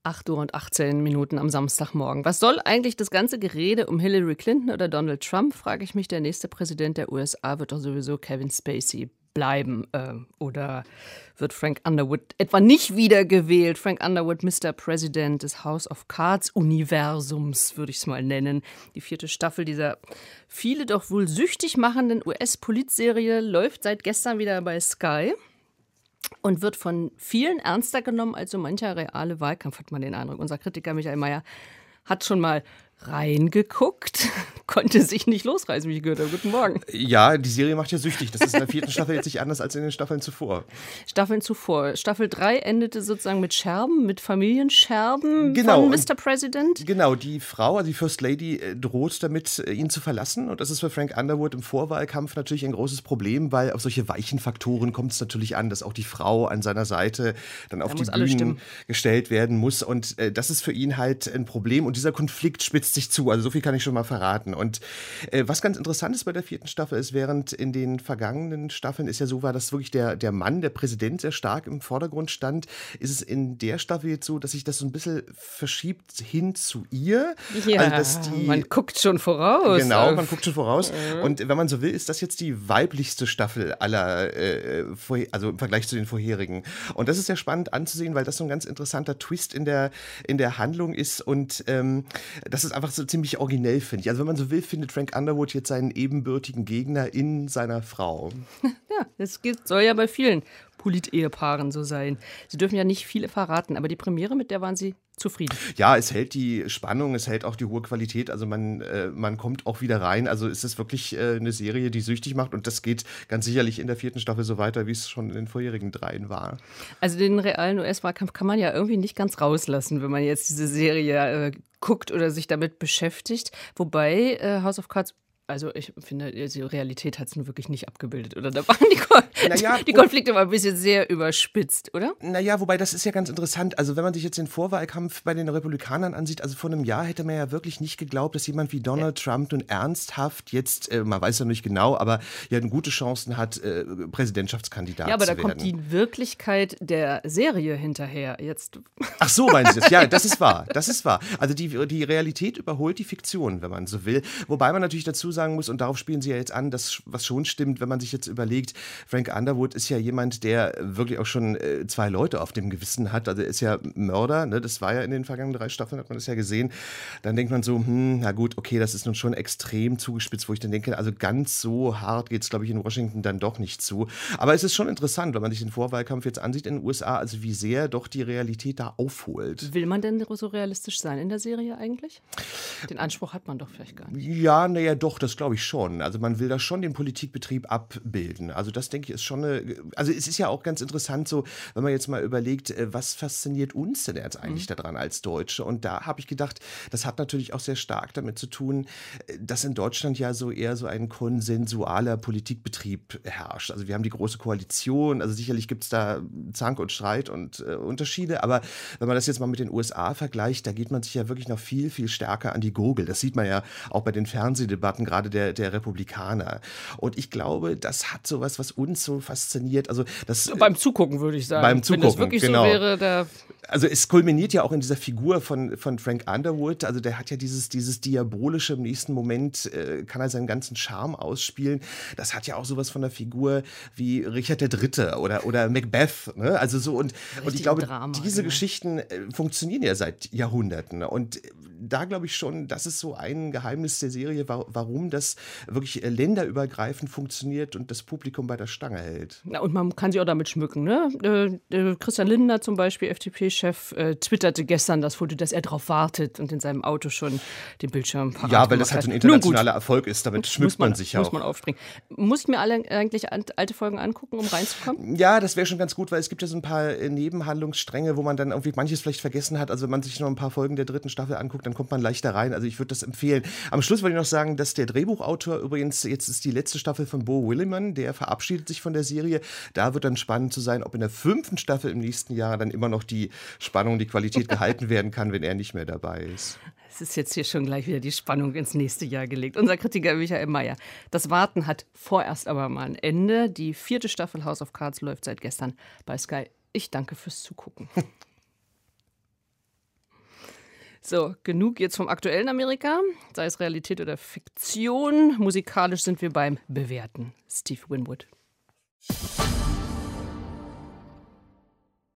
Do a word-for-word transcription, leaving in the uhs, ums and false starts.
acht Uhr und achtzehn Minuten am Samstagmorgen. Was soll eigentlich das ganze Gerede um Hillary Clinton oder Donald Trump, frage ich mich. Der nächste Präsident der U S A wird doch sowieso Kevin Spacey bleiben. Äh, oder wird Frank Underwood etwa nicht wiedergewählt? Frank Underwood, Mister President des House of Cards Universums, würde ich es mal nennen. Die vierte Staffel dieser viele doch wohl süchtig machenden U S-Politserie läuft seit gestern wieder bei Sky. Und wird von vielen ernster genommen als so mancher reale Wahlkampf, hat man den Eindruck. Unser Kritiker Michael Mayer hat schon mal reingeguckt, konnte sich nicht losreißen, wie ich gehört habe. Guten Morgen. Ja, die Serie macht ja süchtig. Das ist in der vierten Staffel jetzt nicht anders als in den Staffeln zuvor. Staffeln zuvor. Staffel drei endete sozusagen mit Scherben, mit Familienscherben genau, von Mister President. Genau, die Frau, also die First Lady, droht damit, ihn zu verlassen. Und das ist für Frank Underwood im Vorwahlkampf natürlich ein großes Problem, weil auf solche weichen Faktoren kommt es natürlich an, dass auch die Frau an seiner Seite dann auf da die Bühnen gestellt werden muss. Und äh, das ist für ihn halt ein Problem. Und dieser Konflikt spitzt sich zu. Also so viel kann ich schon mal verraten. Und äh, was ganz interessant ist bei der vierten Staffel ist, während in den vergangenen Staffeln es ja so war, dass wirklich der, der Mann, der Präsident sehr stark im Vordergrund stand, ist es in der Staffel jetzt so, dass sich das so ein bisschen verschiebt hin zu ihr. Ja, also, dass die, man guckt schon voraus. Genau, man guckt schon voraus. Mhm. Und wenn man so will, ist das jetzt die weiblichste Staffel aller, äh, also im Vergleich zu den vorherigen. Und das ist sehr spannend anzusehen, weil das so ein ganz interessanter Twist in der, in der Handlung ist. Und ähm, das ist einfach so ziemlich originell, finde ich. Also wenn man so will, findet Frank Underwood jetzt seinen ebenbürtigen Gegner in seiner Frau. Ja, das geht, soll ja bei vielen Polit-Ehepaaren so sein. Sie dürfen ja nicht viele verraten, aber die Premiere, mit der waren Sie zufrieden? Ja, es hält die Spannung, es hält auch die hohe Qualität, also man, äh, man kommt auch wieder rein, also es ist wirklich äh, eine Serie, die süchtig macht und das geht ganz sicherlich in der vierten Staffel so weiter, wie es schon in den vorherigen dreien war. Also den realen U S-Wahlkampf kann man ja irgendwie nicht ganz rauslassen, wenn man jetzt diese Serie äh, guckt oder sich damit beschäftigt, wobei äh, House of Cards, also ich finde, die Realität hat es nun wirklich nicht abgebildet, oder? Da waren die, Kon- naja, die Konflikte mal ein bisschen sehr überspitzt, oder? Naja, wobei das ist ja ganz interessant. Also wenn man sich jetzt den Vorwahlkampf bei den Republikanern ansieht, also vor einem Jahr hätte man ja wirklich nicht geglaubt, dass jemand wie Donald ja. Trump nun ernsthaft jetzt, äh, man weiß ja nicht genau, aber ja gute Chancen hat, äh, Präsidentschaftskandidat zu werden. Ja, aber da kommt die Wirklichkeit der Serie hinterher jetzt. Ach so, meinen Sie das? Ja, das ist wahr, das ist wahr. Also die, die Realität überholt die Fiktion, wenn man so will. Wobei man natürlich dazu sagen muss, und darauf spielen Sie ja jetzt an, dass, was schon stimmt, wenn man sich jetzt überlegt, Frank Underwood ist ja jemand, der wirklich auch schon äh, zwei Leute auf dem Gewissen hat. Also er ist ja Mörder, ne? Das war ja in den vergangenen drei Staffeln, hat man das ja gesehen. Dann denkt man so, hm, na gut, okay, das ist nun schon extrem zugespitzt, wo ich dann denke, also ganz so hart geht es, glaube ich, in Washington dann doch nicht zu. Aber es ist schon interessant, wenn man sich den Vorwahlkampf jetzt ansieht in den U S A, also wie sehr doch die Realität da aufholt. Will man denn so realistisch sein in der Serie eigentlich? Den Anspruch hat man doch vielleicht gar nicht. Ja, naja, doch, das glaube ich schon. Also man will da schon den Politikbetrieb abbilden. Also das, denke ich, ist schon eine, also es ist ja auch ganz interessant so, wenn man jetzt mal überlegt, was fasziniert uns denn jetzt eigentlich mhm. daran als Deutsche? Und da habe ich gedacht, das hat natürlich auch sehr stark damit zu tun, dass in Deutschland ja so eher so ein konsensualer Politikbetrieb herrscht. Also wir haben die Große Koalition, also sicherlich gibt es da Zank und Streit und äh, Unterschiede, aber wenn man das jetzt mal mit den U S A vergleicht, da geht man sich ja wirklich noch viel, viel stärker an die Gurgel. Das sieht man ja auch bei den Fernsehdebatten, gerade der, der Republikaner. Und ich glaube, das hat sowas, was uns so fasziniert. Also das, beim Zugucken würde ich sagen. Beim Zugucken, wenn das wirklich genau. so wäre, da also es kulminiert ja auch in dieser Figur von, von Frank Underwood. Also der hat ja dieses, dieses Diabolische, im nächsten Moment äh, kann er seinen ganzen Charme ausspielen. Das hat ja auch sowas von der Figur wie Richard der Dritte oder, oder Macbeth. Ne? Also so und, und ich glaube, Drama, diese ja. Geschichten äh, funktionieren ja seit Jahrhunderten. Und da glaube ich schon, das ist so ein Geheimnis der Serie, wa- warum das wirklich äh, länderübergreifend funktioniert und das Publikum bei der Stange hält. Ja, und man kann sich auch damit schmücken. Ne? Äh, äh, Christian Lindner zum Beispiel, F D P-Chef, äh, twitterte gestern das Foto, dass er darauf wartet und in seinem Auto schon den Bildschirm parat Ja, weil das halt so ein internationaler Nun, Erfolg ist. Damit schmückt man, man sich ja auch. Muss man aufspringen. Muss ich mir alle eigentlich alte Folgen angucken, um reinzukommen? Ja, das wäre schon ganz gut, weil es gibt ja so ein paar Nebenhandlungsstränge, wo man dann irgendwie manches vielleicht vergessen hat. Also wenn man sich noch ein paar Folgen der dritten Staffel anguckt, dann kommt man leichter rein. Also ich würde das empfehlen. Am Schluss wollte ich noch sagen, dass der Drehbuchautor übrigens, jetzt ist die letzte Staffel von Beau Willimon, der verabschiedet sich von der Serie. Da wird dann spannend zu sein, ob in der fünften Staffel im nächsten Jahr dann immer noch die Spannung, die Qualität gehalten werden kann, wenn er nicht mehr dabei ist. Es ist jetzt hier schon gleich wieder die Spannung ins nächste Jahr gelegt. Unser Kritiker Michael Mayer. Das Warten hat vorerst aber mal ein Ende. Die vierte Staffel House of Cards läuft seit gestern bei Sky. Ich danke fürs Zugucken. So, genug jetzt vom aktuellen Amerika, sei es Realität oder Fiktion. Musikalisch sind wir beim Bewerten. Steve Winwood.